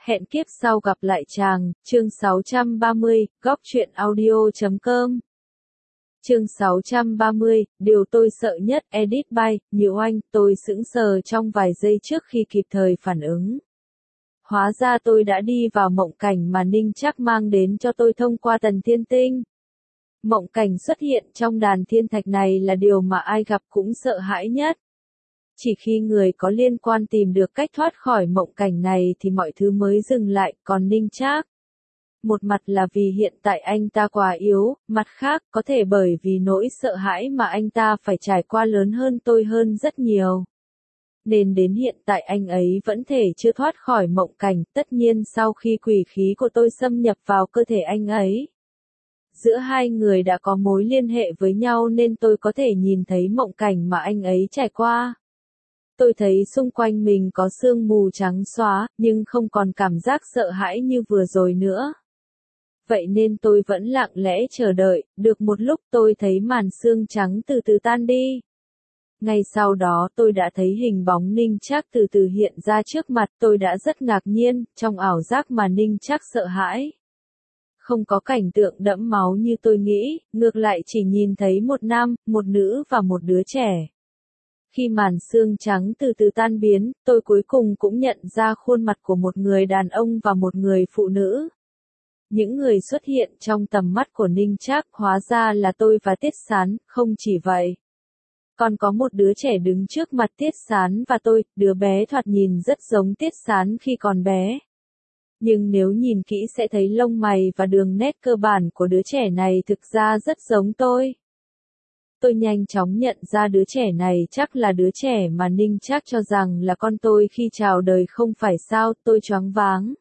Hẹn kiếp sau gặp lại chàng, chương 630, góc truyện audio.com. Chương 630, điều tôi sợ nhất, edit by, nhiều anh, tôi sững sờ trong vài giây trước khi kịp thời phản ứng. Hóa ra tôi đã đi vào mộng cảnh mà Ninh Trác mang đến cho tôi thông qua Tần Thiên Tinh. Mộng cảnh xuất hiện trong đàn thiên thạch này là điều mà ai gặp cũng sợ hãi nhất. Chỉ khi người có liên quan tìm được cách thoát khỏi mộng cảnh này thì mọi thứ mới dừng lại, còn Ninh Trác. Một mặt là vì hiện tại anh ta quá yếu, mặt khác có thể bởi vì nỗi sợ hãi mà anh ta phải trải qua lớn hơn tôi hơn rất nhiều. Nên đến hiện tại anh ấy vẫn thể chưa thoát khỏi mộng cảnh, tất nhiên sau khi quỷ khí của tôi xâm nhập vào cơ thể anh ấy. Giữa hai người đã có mối liên hệ với nhau nên tôi có thể nhìn thấy mộng cảnh mà anh ấy trải qua. Tôi thấy xung quanh mình có sương mù trắng xóa, nhưng không còn cảm giác sợ hãi như vừa rồi nữa. Vậy nên tôi vẫn lặng lẽ chờ đợi, được một lúc tôi thấy màn sương trắng từ từ tan đi. Ngay sau đó tôi đã thấy hình bóng Ninh Trác từ từ hiện ra trước mặt, tôi đã rất ngạc nhiên, trong ảo giác mà Ninh Trác sợ hãi. Không có cảnh tượng đẫm máu như tôi nghĩ, ngược lại chỉ nhìn thấy một nam, một nữ và một đứa trẻ. Khi màn sương trắng từ từ tan biến, tôi cuối cùng cũng nhận ra khuôn mặt của một người đàn ông và một người phụ nữ. Những người xuất hiện trong tầm mắt của Ninh Trác hóa ra là tôi và Tiết Sán, không chỉ vậy. Còn có một đứa trẻ đứng trước mặt Tiết Sán và tôi, đứa bé thoạt nhìn rất giống Tiết Sán khi còn bé. Nhưng nếu nhìn kỹ sẽ thấy lông mày và đường nét cơ bản của đứa trẻ này thực ra rất giống tôi. Tôi nhanh chóng nhận ra đứa trẻ này chắc là đứa trẻ mà Ninh Trác cho rằng là con tôi khi chào đời không phải sao, tôi choáng váng.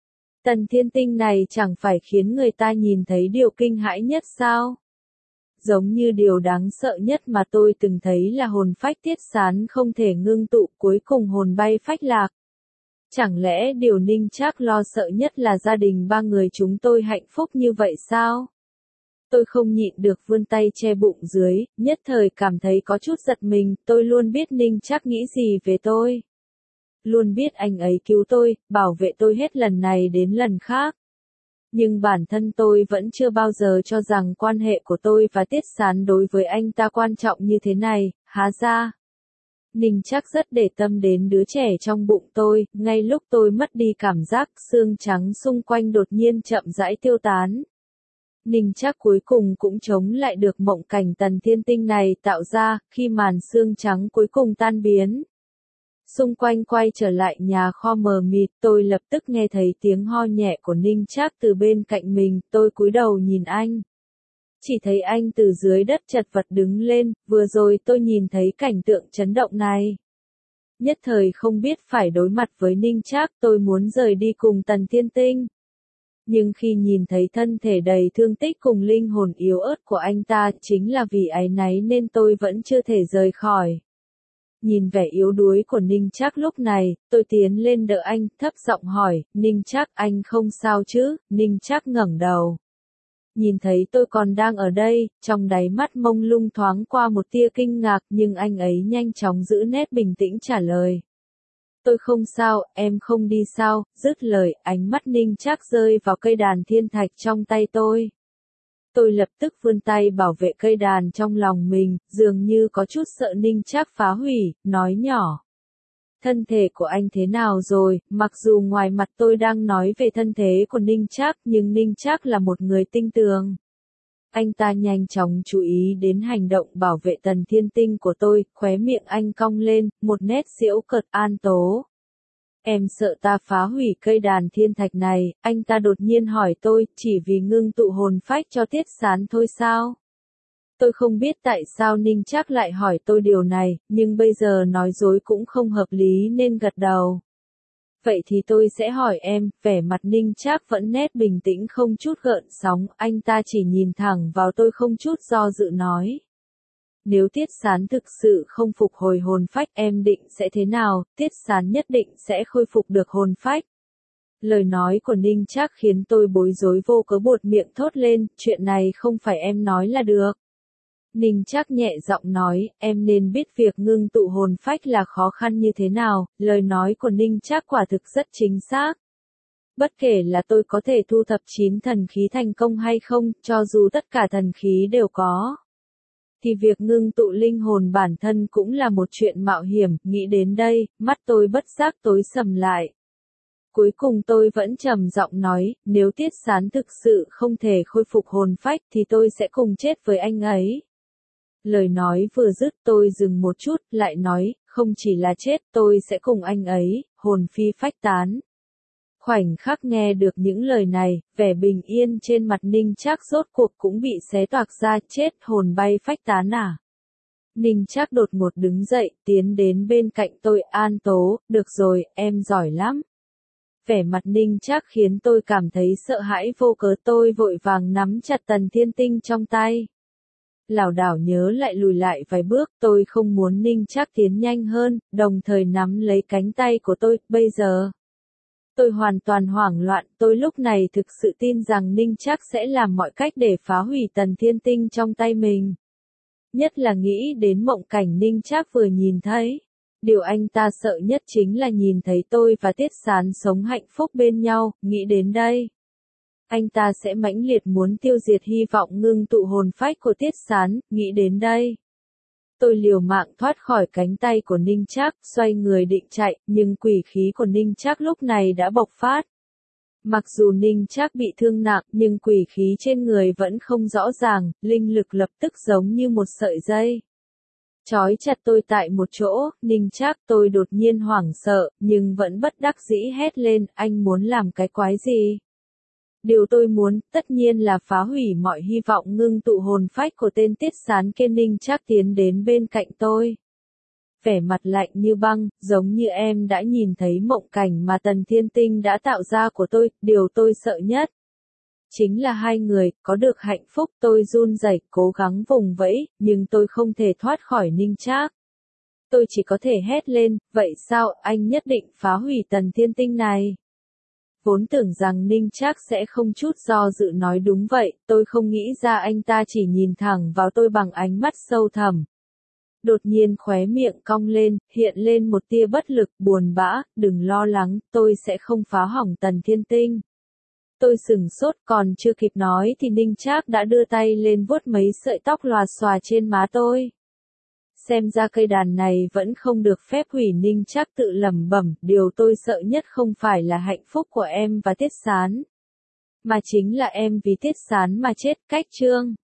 Tần Thiên Tinh này chẳng phải khiến người ta nhìn thấy điều kinh hãi nhất sao? Giống như điều đáng sợ nhất mà tôi từng thấy là hồn phách Tiết Sán không thể ngưng tụ, cuối cùng hồn bay phách lạc. Chẳng lẽ điều Ninh Trác lo sợ nhất là gia đình ba người chúng tôi hạnh phúc như vậy sao? Tôi không nhịn được vươn tay che bụng dưới, nhất thời cảm thấy có chút giật mình, tôi luôn biết Ninh Trác nghĩ gì về tôi. Luôn biết anh ấy cứu tôi, bảo vệ tôi hết lần này đến lần khác. Nhưng bản thân tôi vẫn chưa bao giờ cho rằng quan hệ của tôi và Tiết Sán đối với anh ta quan trọng như thế này, há ra. Ninh Trác rất để tâm đến đứa trẻ trong bụng tôi, ngay lúc tôi mất đi cảm giác, xương trắng xung quanh đột nhiên chậm rãi tiêu tán. Ninh Trác cuối cùng cũng chống lại được mộng cảnh Tần Thiên Tinh này tạo ra, khi màn sương trắng cuối cùng tan biến. Xung quanh quay trở lại nhà kho mờ mịt, tôi lập tức nghe thấy tiếng ho nhẹ của Ninh Trác từ bên cạnh mình, tôi cúi đầu nhìn anh. Chỉ thấy anh từ dưới đất chật vật đứng lên, vừa rồi tôi nhìn thấy cảnh tượng chấn động này. Nhất thời không biết phải đối mặt với Ninh Trác, tôi muốn rời đi cùng Tần Thiên Tinh. Nhưng khi nhìn thấy thân thể đầy thương tích cùng linh hồn yếu ớt của anh ta, chính là vì áy náy nên tôi vẫn chưa thể rời khỏi. Nhìn vẻ yếu đuối của Ninh Trác lúc này, tôi tiến lên đỡ anh, thấp giọng hỏi, Ninh Trác anh không sao chứ? Ninh Trác ngẩng đầu. Nhìn thấy tôi còn đang ở đây, trong đáy mắt mông lung thoáng qua một tia kinh ngạc nhưng anh ấy nhanh chóng giữ nét bình tĩnh trả lời. Tôi không sao, em không đi sao, dứt lời, ánh mắt Ninh Trác rơi vào cây đàn thiên thạch trong tay tôi. Tôi lập tức vươn tay bảo vệ cây đàn trong lòng mình, dường như có chút sợ Ninh Trác phá hủy, nói nhỏ. Thân thể của anh thế nào rồi? Mặc dù ngoài mặt tôi đang nói về thân thế của Ninh Trác nhưng Ninh Trác là một người tinh tường. Anh ta nhanh chóng chú ý đến hành động bảo vệ Tần Thiên Tinh của tôi, khóe miệng anh cong lên, một nét giễu cợt an tố. Em sợ ta phá hủy cây đàn thiên thạch này, anh ta đột nhiên hỏi tôi, chỉ vì ngưng tụ hồn phách cho Tiết Sán thôi sao? Tôi không biết tại sao Ninh Trác lại hỏi tôi điều này, nhưng bây giờ nói dối cũng không hợp lý nên gật đầu. Vậy thì tôi sẽ hỏi em, vẻ mặt Ninh Trác vẫn nét bình tĩnh không chút gợn sóng, anh ta chỉ nhìn thẳng vào tôi không chút do dự nói. Nếu Tiết Sán thực sự không phục hồi hồn phách em định sẽ thế nào, Tiết Sán nhất định sẽ khôi phục được hồn phách. Lời nói của Ninh Trác khiến tôi bối rối vô cớ buột miệng thốt lên, chuyện này không phải em nói là được. Ninh Trác nhẹ giọng nói, em nên biết việc ngưng tụ hồn phách là khó khăn như thế nào, lời nói của Ninh Trác quả thực rất chính xác. Bất kể là tôi có thể thu thập 9 thần khí thành công hay không, cho dù tất cả thần khí đều có, thì việc ngưng tụ linh hồn bản thân cũng là một chuyện mạo hiểm. Nghĩ đến đây, mắt tôi bất giác tối sầm lại. Cuối cùng tôi vẫn trầm giọng nói, nếu Tiết Sán thực sự không thể khôi phục hồn phách thì tôi sẽ cùng chết với anh ấy. Lời nói vừa dứt tôi dừng một chút, lại nói, không chỉ là chết, tôi sẽ cùng anh ấy, hồn phi phách tán. Khoảnh khắc nghe được những lời này, vẻ bình yên trên mặt Ninh Trác rốt cuộc cũng bị xé toạc ra, chết, hồn bay phách tán à. Ninh Trác đột ngột đứng dậy, tiến đến bên cạnh tôi, An Tố, được rồi, em giỏi lắm. Vẻ mặt Ninh Trác khiến tôi cảm thấy sợ hãi vô cớ, tôi vội vàng nắm chặt Tần Thiên Tinh trong tay. Lảo đảo nhớ lại lùi lại vài bước, tôi không muốn Ninh Trác tiến nhanh hơn, đồng thời nắm lấy cánh tay của tôi, bây giờ. Tôi hoàn toàn hoảng loạn, tôi lúc này thực sự tin rằng Ninh Trác sẽ làm mọi cách để phá hủy Tần Thiên Tinh trong tay mình. Nhất là nghĩ đến mộng cảnh Ninh Trác vừa nhìn thấy. Điều anh ta sợ nhất chính là nhìn thấy tôi và Tiết Sán sống hạnh phúc bên nhau, nghĩ đến đây. Anh ta sẽ mãnh liệt muốn tiêu diệt hy vọng ngưng tụ hồn phách của Tiết Sán, nghĩ đến đây. Tôi liều mạng thoát khỏi cánh tay của Ninh Trác, xoay người định chạy, nhưng quỷ khí của Ninh Trác lúc này đã bộc phát. Mặc dù Ninh Trác bị thương nặng, nhưng quỷ khí trên người vẫn không rõ ràng, linh lực lập tức giống như một sợi dây. Trói chặt tôi tại một chỗ, Ninh Trác, tôi đột nhiên hoảng sợ, nhưng vẫn bất đắc dĩ hét lên, anh muốn làm cái quái gì? Điều tôi muốn, tất nhiên là phá hủy mọi hy vọng ngưng tụ hồn phách của tên Tiết Sán kia. Ninh Trác tiến đến bên cạnh tôi. Vẻ mặt lạnh như băng, giống như em đã nhìn thấy mộng cảnh mà Tần Thiên Tinh đã tạo ra của tôi, điều tôi sợ nhất. Chính là hai người, có được hạnh phúc. Tôi run rẩy, cố gắng vùng vẫy, nhưng tôi không thể thoát khỏi Ninh Trác. Tôi chỉ có thể hét lên, vậy sao, anh nhất định phá hủy Tần Thiên Tinh này? Vốn tưởng rằng Ninh Trác sẽ không chút do dự nói đúng vậy, tôi không nghĩ ra anh ta chỉ nhìn thẳng vào tôi bằng ánh mắt sâu thẳm. Đột nhiên khóe miệng cong lên, hiện lên một tia bất lực, buồn bã, đừng lo lắng, tôi sẽ không phá hỏng Tần Thiên Tinh. Tôi sửng sốt, còn chưa kịp nói thì Ninh Trác đã đưa tay lên vuốt mấy sợi tóc lòa xòa trên má tôi. Xem ra cây đàn này vẫn không được phép hủy. Ninh Trác tự lẩm bẩm, điều tôi sợ nhất không phải là hạnh phúc của em và Tiết Sán, mà chính là em vì Tiết Sán mà chết. Cách chương